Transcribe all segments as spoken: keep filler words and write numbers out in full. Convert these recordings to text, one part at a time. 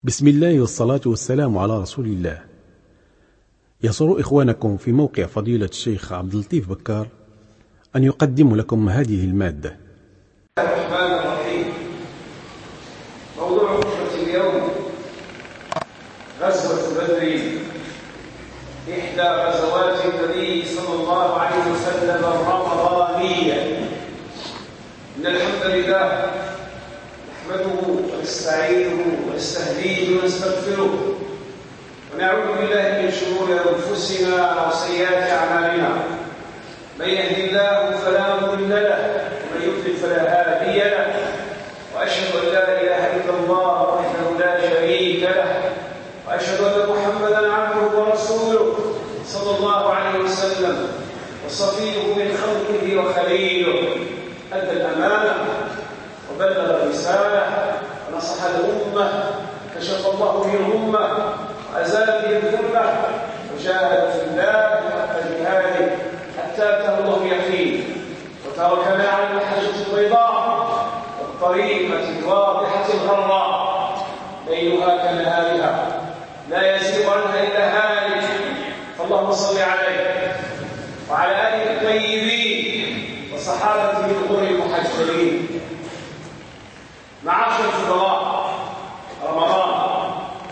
بسم الله والصلاة والسلام على رسول الله. يسر إخوانكم في موقع فضيلة الشيخ عبد اللطيف بكار أن يقدم لكم هذه المادة. الرحمن الرحيم. موضوع خطبة اليوم غزوة بدر، إحدى غزوات النبي صلى الله عليه وسلم الرمضانية. إن الحمد لله نحمده ونستعينه ونستهديه ونستغفره ونعوذ بالله من شرور أنفسنا وسيئات أعمالنا. من يهد الله فلا مضل له ومن يضلل فلا هادي له، وأشهد أن لا إله إلا الله وحده لا شريك له، وأشهد أن محمدا عبده ورسوله صلى الله عليه وسلم وصفيه من خلقه وخليله. أدى الأمانة وبلغ الرسالة ونصح الأمة، كشف الله به الأمة وأزال به الظلمة، وجاهد في الله حق جهاده حتى أتاه الله اليقين، وتركنا على المحجة البيضاء والطريقة الواضحة الغراء ليلها كنهارها لا يزيغ عنها إلا هالك. فاللهم صل عليه وعلى آله الطيبين وصحابته الغر المحجلين. معاشر الفضلاء، رمضان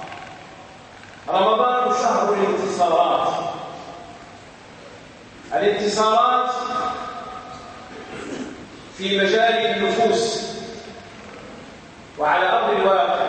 رمضان شهر الانتصارات. الانتصارات في مجال النفوس وعلى أرض الواقع.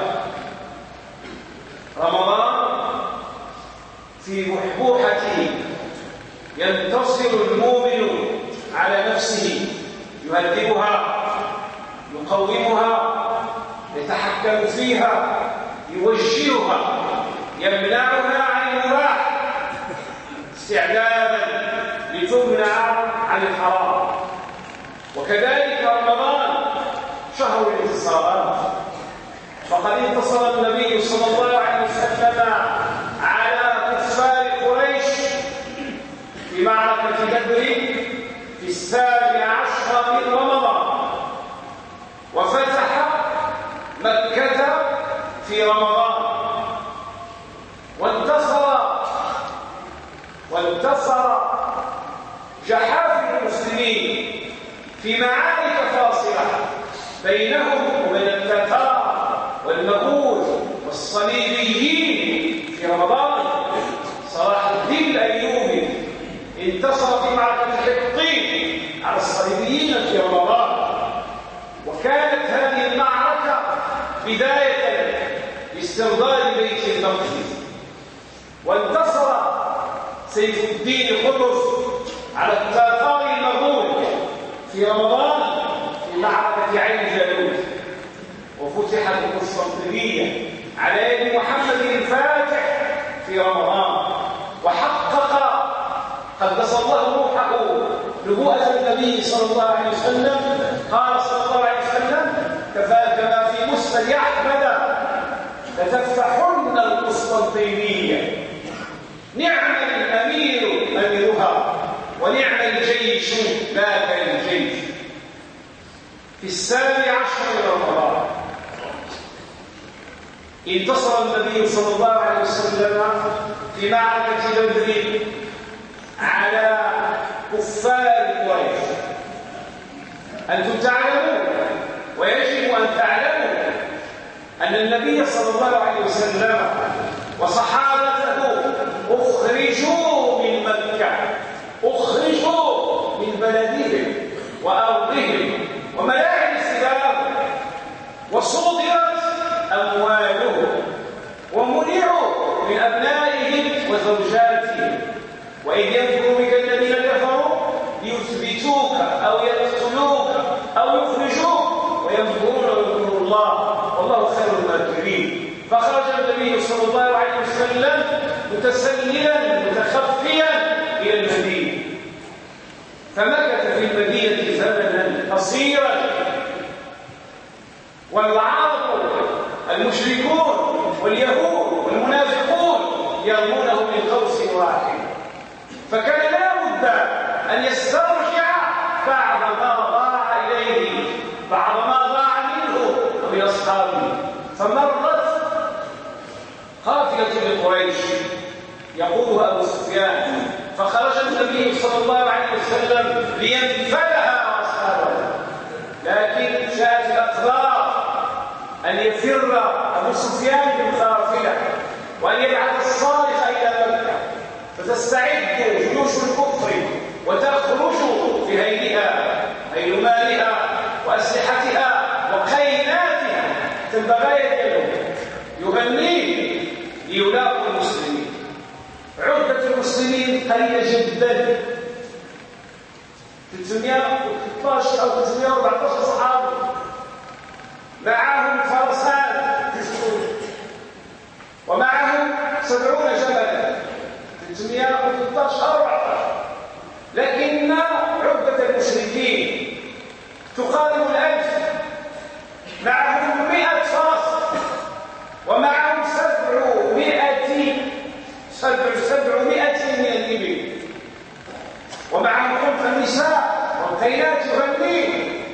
رمضان في بحبوحته ينتصر المؤمن على نفسه، يهذبها، يقومها، يتحكم فيها، يوجهها، يمنعها عن المباح استعدادا لتمنع عن الحرام. وكذلك رمضان شهر الانتصارات، فقد انتصر النبي صلى الله عليه وسلم على كفار قريش في معركة بدر في السابع عشر من رمضان، وفتح مكة في رمضان، وانتصر وانتصر جحافل المسلمين في معارك فاصلة بينهم وبين التتار والمغول والصليبيين في رمضان. صلاح الدين الأيوبي انتصر في معركة حطين على الصليبيين في رمضان، وكانت هذه المعركة بداية لاسترداد بيت المقدس. وانتصر سيف الدين قطز على التتار المغول في رمضان في معركة عين جالوت، وفتحت القسطنطينية على يد محمد الفاتح في رمضان، وحقق قدس الله روحه نبوءة النبي صلى الله عليه وسلم. قال صلى الله عليه وسلم: كما في مسند أحمد لتفتحن القسطنطينية، نعم الأمير أميرها ونعم الجيش ذاك الجيش. في السابع عشر من رمضان انتصر النبي صلى الله عليه وسلم في معركة بدر على كفار قريش. أنتم تعلمون ويجب أن تعلموا أن النبي صلى الله عليه وسلم وصحابته أخرجوا من مكة، أخرجوا من بلدهم وأرضهم وملاعب السباق، وصودرت أموالهم، ومنعوا من أبنائهم وزوجاتهم. وإذ يمكر بك الذين كفروا ليثبتوك أو يقتلوك أو يخرجوك ويمكرون ويمكر الله والله خير الماكرين. فخرج النبي صلى الله عليه وسلم متسللا متخفيا إلى المدينة، فمكث في المدينة زمنا قصيرا، والعرب المشركون واليهود والمنافقون يرمونه من قوس واحد، فكان لا بد أن يسترجع بعض ما ضاع إليه، بعض ما ضاع منه ومن أصحابه. فمرت قافلة لقريش يقودها أبو سفيان، فخرج النبي صلى الله عليه وسلم لينفذها أصحابها، لكن شاءت الأقدار أن يفر أبو سفيان بالقافلة وأن يبعث الصالح إلى مكة، فتستعد جيوش الكفر وتخرج في هيلها، هيل مالها وأسلحتها وخيلاتها تنبغي لهم يغنين ليلاقوا المسلمين. عدة المسلمين قليلة جدا، ثلاثمائة وثلاثة عشر أو ثلاثمائة وأربعة عشر صحابي، معهم فرسان تسعون ومعهم سبعون جبلا، ثلاثمائة وثلاثة عشر أربعة عشر، لكن عدة المشركين تقارب الألف، معهم مئة فرس ومعهم سبعمائة سبع سبعمائة من الإبل، ومعهم خلف النساء والخيلات يغنين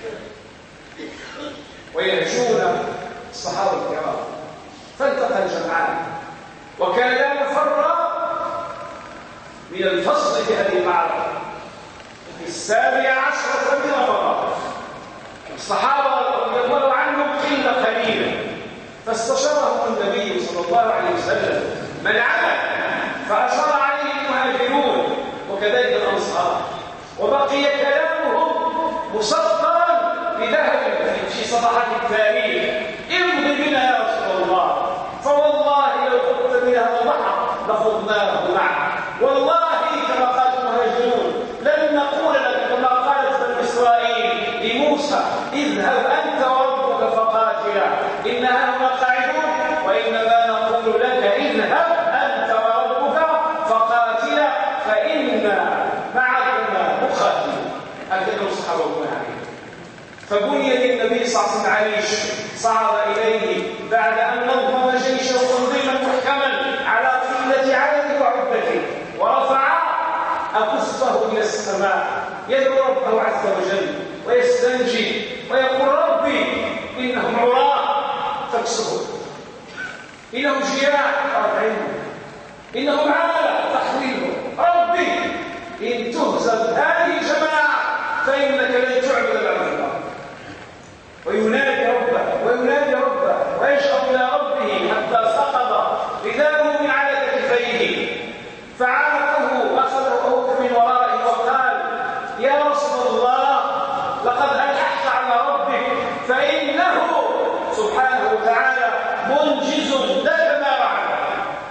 ويهجون الصحابة الكرام. فالتقى الجمعان، وكان لا مفر من الفصل في هذه المعركة في السابعة عشرة من رمضان. الصحابة رضي الله عنهم قلة قليلة، فاستشارهم النبي صلى الله عليه وسلم من عمل، فأشار عليه المهاجرون وكذلك الأنصار، وبقي كلامهم مسطرا بذهب في صفحات التاريخ: امضي بنا يا رسول الله، فوالله لو خضت بنا البحر لخضناه معك، والله كما قال المهاجرون لن نقول لك كما قالت بنو إسرائيل لموسى: اذهب أنت وربك فقاتلا إنها هنا قاعدون، وإنما نقول لك: اذهب أنت وربك فقاتلا فإنا معكما مقاتلون. هكذا الصحابة عليه. فبني للنبي صلى الله عليه وسلم عريش صعد إليه بعد أن نظم جيشه تنظيما محكما على قلة عدده وعدته، ورفع أكفه إلى السماء يدعو ربه عز وجل ويستنجي ويقول: ربي إنهم عراة فاكسهم، إنهم جياع فأطعمهم، إنهم عالة فاحملهم، ربي إن تهزم هذه الجماعة فإنك لن تعبد بعد الله. وينادي ربه وينادي ربه ويشهد إلى ربه حتى سقط رداءه من على كتفيه، فعانقه أخذه من ورائه وقال: يا رسول الله لقد ألححت على ربك فإنه سبحانه وتعالى منجز لك ما وعده.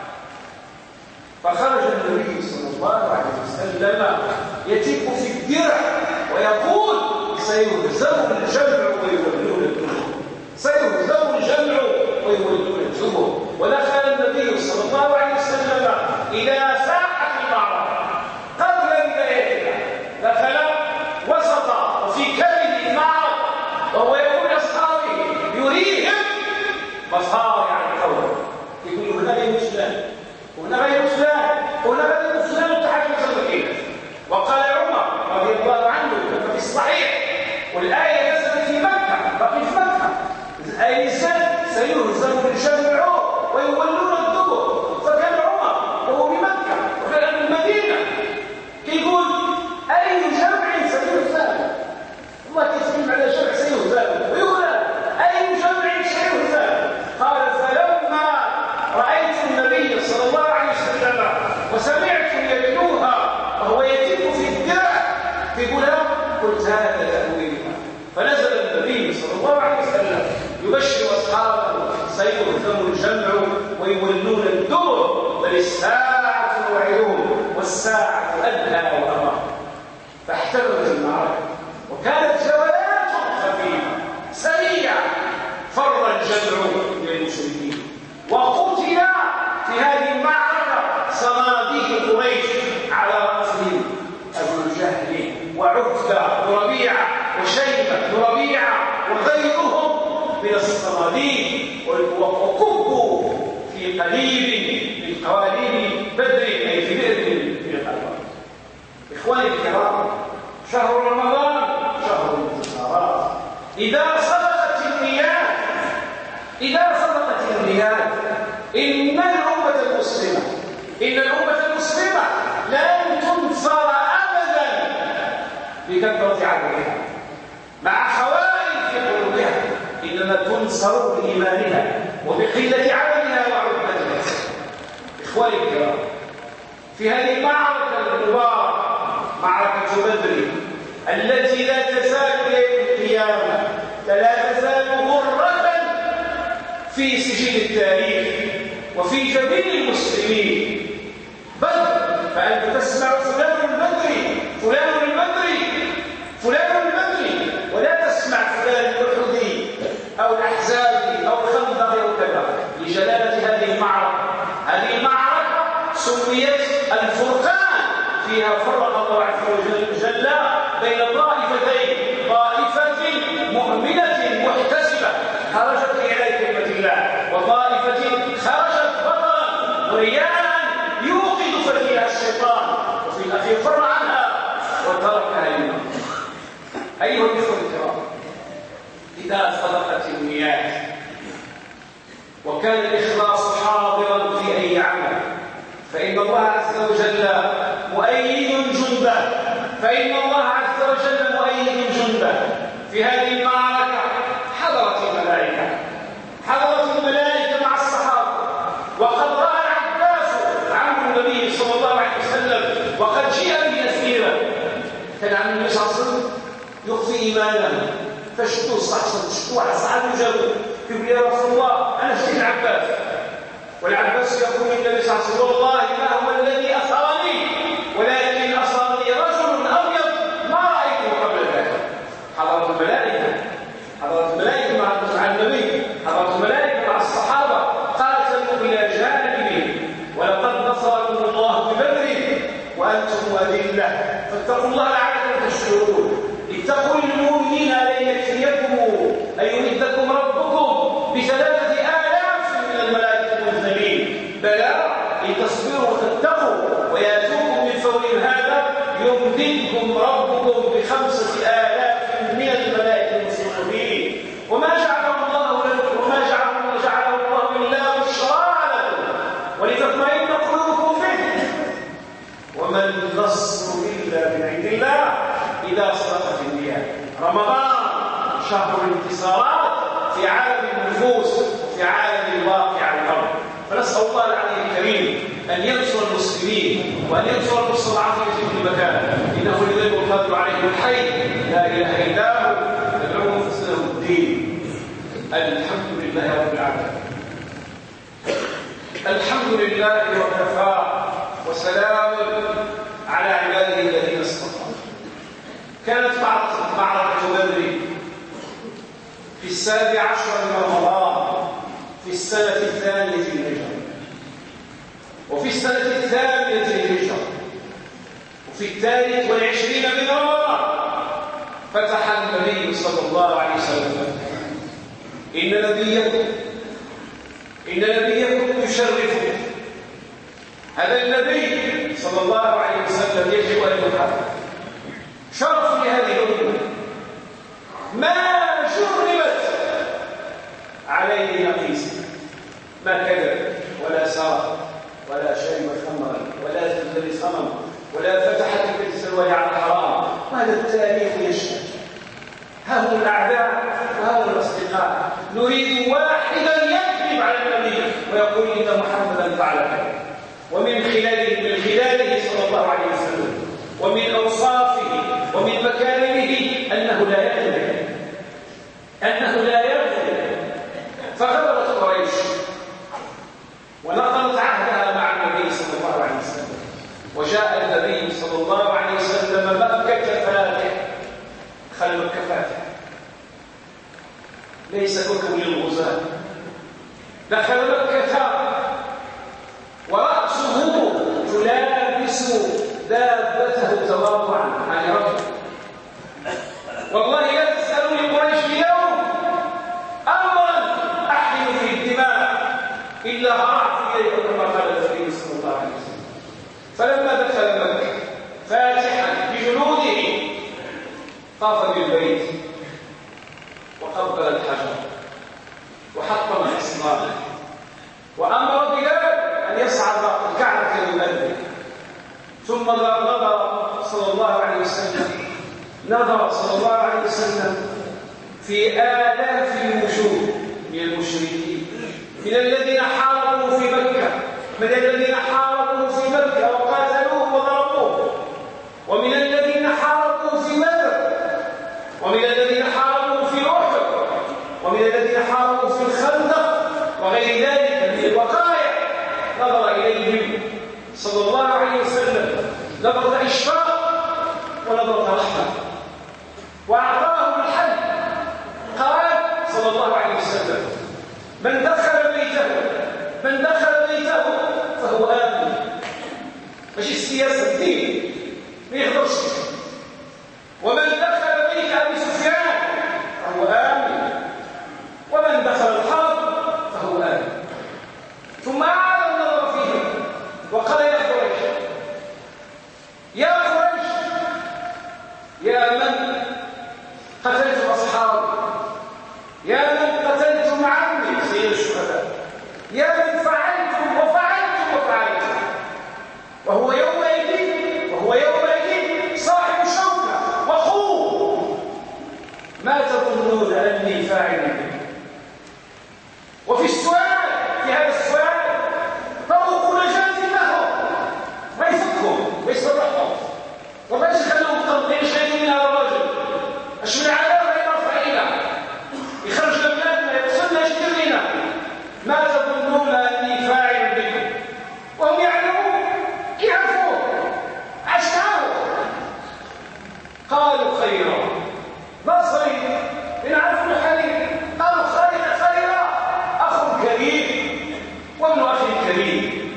فخرج النبي صلى الله عليه وسلم يتف في الدرع ويقول: سيهزم الجمع ويولون الدبر، سيهزم الجمع ويولون الدبر. ودخل النبي صلى الله عليه وسلم إلى ساحة المعركة قبل بدايتها، دخل وسط وفي كبد المعركة وهو يقول لأصحابه يريهم مصارع القوم، يقول: هنا غير فلان وهنا غير فلان وهنا غير فلان تحدث المدينة. وقال عمر رضي الله عنه كما في الصحيح، والآية نزلت في مكة، بقي في مكة، الآية نزلت: سيهزم الجمع ويولون الدبر. فكان عمر وهو بمكة وكان بالمدينة يقول: أي جمع سيهزم؟ الله كيتكلم على جمع سيهزم ويقول: أي جمع سيهزم؟ قال: فلما رأيت النبي صلى الله عليه وسلم وسمعت يدنوها وهو يتم في الدرع يقولها قلت: هذا تأويلها. فنزل النبي صلى الله عليه وسلم يبشر أصحابه: سيهزم الجمع ويولون الدبر، بل الساعة موعدهم والساعة أدهى وأمر. فاحترمت المعركة وكانت جولات خفيفة سريعة، فر الجمع للمشركين، وقتل في هذه المعركة صناديق قريش على رأسهم أبو جهل وعتبة وربيعة وشيبة وربيعة وغيرهم من الصناديق، وكبوا في قليل من قوالب بدر، أي في بئر من الألوان. إخواني الكرام، شهر رمضان شهر الانتصارات. إذا صدقت النيات إذا صدقت النيات إن الأمة المسلمة إن الأمة المسلمة لن تنصر أبدا بكثرة عددها مع خوارج في قلوبها، إنما تنصر بإيمانها وبقلة عملها وعدتها. إخواني الكرام، في هذه المعركة المباركة معركة بدر التي لا تزال يوم القيامة لا تزال مرة في سجل التاريخ وفي جميع المسلمين. بدر، فأنت تسمع فلان البدري فلان البدري فلان البدري، ولا تسمع فلان الأحدي أو الأحزابي أو الخندق أو كذا، لجلالة هذه المعركة. هذه المعركة سميت الفرقان، فيها فرق الله عز وجل بين طائفتين، طائفة مؤمنة محتسبة خرجت لإعلاء كلمة الله، وطائفة خرجت بطرا ورياء يوقظ فتيها الشيطان، وفي الأخير فر عنها وتركها لله. أيها الإخوة الكرام، إذا صدقت النيات وكان الإخلاص حاضرا في أي عمل فإن الله عز وجل مؤيد جنده، فإن الله عز وجل مؤيد جنده. في هذه المعركة حضرت الملائكة حضرت الملائكة مع الصحابة، وقد رأى العباس عم النبي صلى الله عليه وسلم وقد جيء به أسيرا. كان عم النبي صلى الله عليه وسلم يخفي إيمانه، فشدوا الصحصة شدوا على الصحابة وجابوا يقول يا رسول الله أنا شديد العباس، والعباس يقول للنبي صلى الله عليه وسلم والله ما هو الذي أصابني ولكن أصابني رجل أبيض ما رأيته قبل ذلك. حضرت الملائكة حضرت الملائكة مع النبي، حضرت الملائكة مع الصحابة، قاتلوا إلى جانبه، ولقد نصركم الله ببدر وأنتم أذلة فاتقوا الله لعلكم تشكرون. اتقوا المؤمنين أن يكفيكم أن يمدكم ربكم بثلاثة آلاف من الملائكة المنزلين، بلى إن تصبروا وتتقوا ويأتوكم من فورهم هذا يمددكم ربكم بخمسة آلاف من الملائكة المسرفين. وما جعله الله لكم وما جعله جعله الله إلا بشرى لكم ولتطمئن قلوبكم به، وما النصر إلا من عند الله إذا صدقت النيات. رمضان شهر الانتصارات في عالم النفوس وفي عالم الواقع على الأرض، فنسأل الله العلي الكريم أن ينصر المسلمين وأن ينصر المستضعفين في كل مكان، إنه لذلك القادر عليه الحي لا إله إلا هو يدعوه فسنه الدين. الحمد لله رب العالمين، الحمد لله وكفى وسلام على عباده الذين اصطفى. كانت معركة بدر في السابع عشر من رمضان في السنة الثانية للهجرة، وفي السنة الثانية للهجرة، وفي الثالث والعشرين من رمضان فتح النبي صلى الله عليه وسلم. إن نبيكم إن نبيكم يشرفكم. هذا النبي صلى الله عليه وسلم يجب أن يحب شرف لهذه الأمة، ما جربت عليه نقيس، ما كذب ولا سرق ولا شرب خمرا ولا تبتلي صنم ولا فتح البيت السلوى على حرام. هذا التاريخ يشهد. ها هم الأعداء وها هم الأصدقاء، نريد واحدا يكذب على النبي ويقول إن محمدا فعل كذا. ومن خلاله من خلاله صلى الله عليه وسلم ومن أوصافه ومن مكارمه أنه لا يكذب أنه لا يكذب فغدرت قريش ونقضت عهدها مع النبي صلى الله عليه وسلم، وجاء النبي صلى الله عليه وسلم مكة فاتح. خل مكة فاتح ليس ككل الغزاة، دخل مكة ورأسه تلابس دابته تواضعا عن رجل. والله لا تسألوني قريش اليوم أمرا أحل في الدماء إلا هرعت إليه كما قال النبي صلى الله عليه وسلم. فلما دخل مكة فاتحا بجنوده طاف بالبيت وقبل الحجر وحطم حصنه وأمر بلال أن يصعد الكعبة ليؤذن. ثم نظر صلى الله عليه وسلم نظر صلى الله عليه وسلم في آلاف الوجوه من المشركين، من الذين حاربوا في مكة، من الذين حاربوا في مكة وقاتلوه وضربوه، ومن الذين حاربوا في بدر، ومن الذين حاربوا في أحد، ومن الذين حاربوا في الخندق وغير ذلك من الوقائع. نظر إليهم صلى الله عليه وسلم نظرة إشفاق ونظرة رحمة، وأعطاهم الحل. قال صلى الله عليه وسلم: من دخل بيته من دخل بيته فهو آمن. ماشي السياسة الدين ما يقدرش. ومن دخل بيت أبي سفيان فهو آمن، ومن دخل الحرب فهو آمن. ثم أعاد النظر فيهم وقال: يا قريش يا قريش يا من قتلتم أصحابي، يا من قتلتم عمي سيد الشهداء، يا من فعلتم وفعلتم وفعلتم، وهو يومئذ وهو يومئذ صاحب شوكة وخوف، ما تظنون أني فاعل به؟ وفي السؤال في هذا السؤال طرق نجاة له، ما يفكهم ما يصرحهم، وما يخلوهم تنظير شيء من هذا الرجل. اش من عذاب يرفع إلى يخرج لبلادنا يوصلنا يشتري لنا، ما تظنون أني فاعل بكم؟ وهم يعلمون يعرفون عشناه. قالوا خيرا، ما صريح نعرف الحليم. قالوا خيرا خيرا، أخ كريم وابن أخ كريم.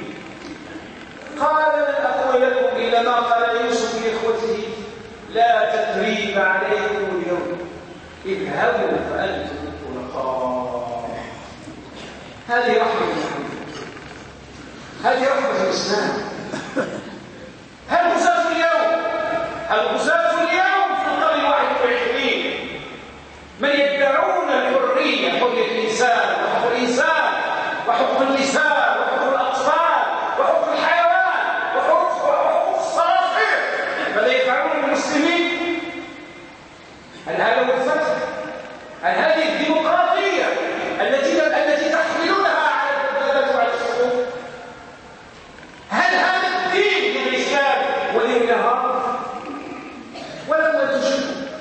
قال: لن أقول لكم إلا ما قال يوسف لإخوته: لا تثريب عليكم اليوم، اذهبوا فأنتم الطلقاء. هذه رحمة محمد، هذه رحمة الإسلام. هل غزاة اليوم هل غزاة اليوم في القرن الواحد والعشرين من يدعون الحرية، حرية الإنسان وحقوق الإنسان وحقوق النساء وحقوق الأطفال وحقوق الحيوان وحقوق الصرافير، ماذا يفعلون بالمسلمين؟ هل هذا هو الفتح؟ هل هذه الديمقراطية التي التي تحملونها على الدبابات وعلى الشعوب؟ هل هذا الدين من الإسلام ودين النهار؟ ولما تجد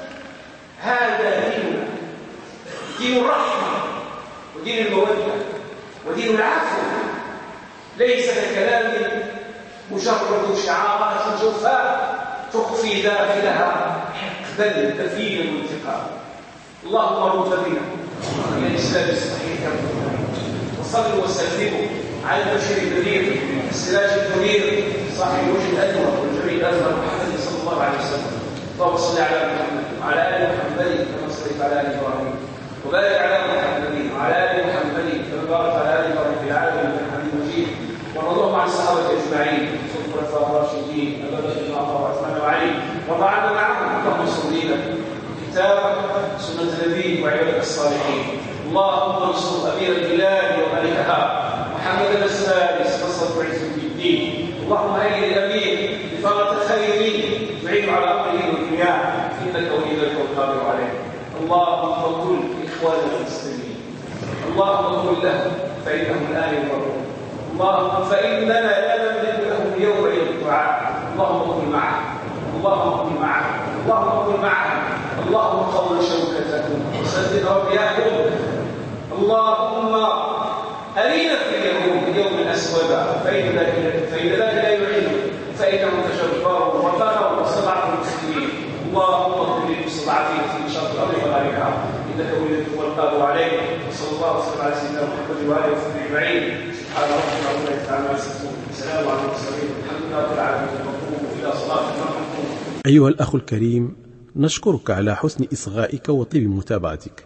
هذا ديننا، دين الرحمة ودين المودة ودين العفو، ليس ككلام مجرد شعارات جوفاء تخفي داخلها حقدا دفينا وانتقاما. اللهم رد بنا الى الاسلام الصحيح، وصلوا وسلموا على البشير النذير السراج المنير صاحب الوجه الانور والجميع الازهر محمد صلى الله عليه وسلم. اللهم صل على محمد وعلى ال محمد كما صليت على ال ابراهيم، وبارك على محمد وعلى ال محمد كما باركت على ال ابراهيم في العالمين انك حميد مجيد. وارضهم عن الصحابه اجمعين الخلفاء الراشدين ابا بكر وعمر وعثمان وعلي، وضعنا معهم اللهم صل لنا كتابك سنه نبيك وعبادك الصالحين. اللهم انصر امير البلاد وملكها محمد السادس نصر وعز الدين. اللهم ايد الامير بفرط خير تعين على امره والدنيا، انك ولي ذلك والقادر عليه. اللهم كن اخواننا المسلمين، اللهم كن لهم فانهم الان يضرون، اللهم فاننا لا نملك لهم يوم الى الدعاء. اللهم كن معهم، اللهم كن معهم، اللهم كن معهم، اللهم قوي شوكتهم وسدد ربيعهم. اللهم أرينا في اليهود يوما أسودا فإن ذلك فإن ذلك لا يعين، فإنهم تجبروا وطغوا واستضعفوا المسلمين. اللهم اغفر لمستضعفين في شرق الأرض وغيرها، إنك ولي والقادر عليك. وصلى الله وسلم على سيدنا محمد وآله وصحبه أجمعين. سبحان ربك رب العزة عما يصفون، وسلام على المرسلين، والحمد لله رب العالمين. وقوموا إلى صلاتكم. أيها الأخ الكريم، نشكرك على حسن إصغائك وطيب متابعتك.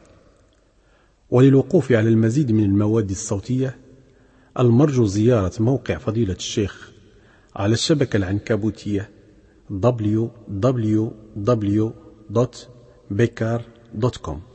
وللوقوف على المزيد من المواد الصوتية المرجو زيارة موقع فضيلة الشيخ على الشبكة العنكبوتية دبليو دبليو دبليو دوت بيكار دوت كوم.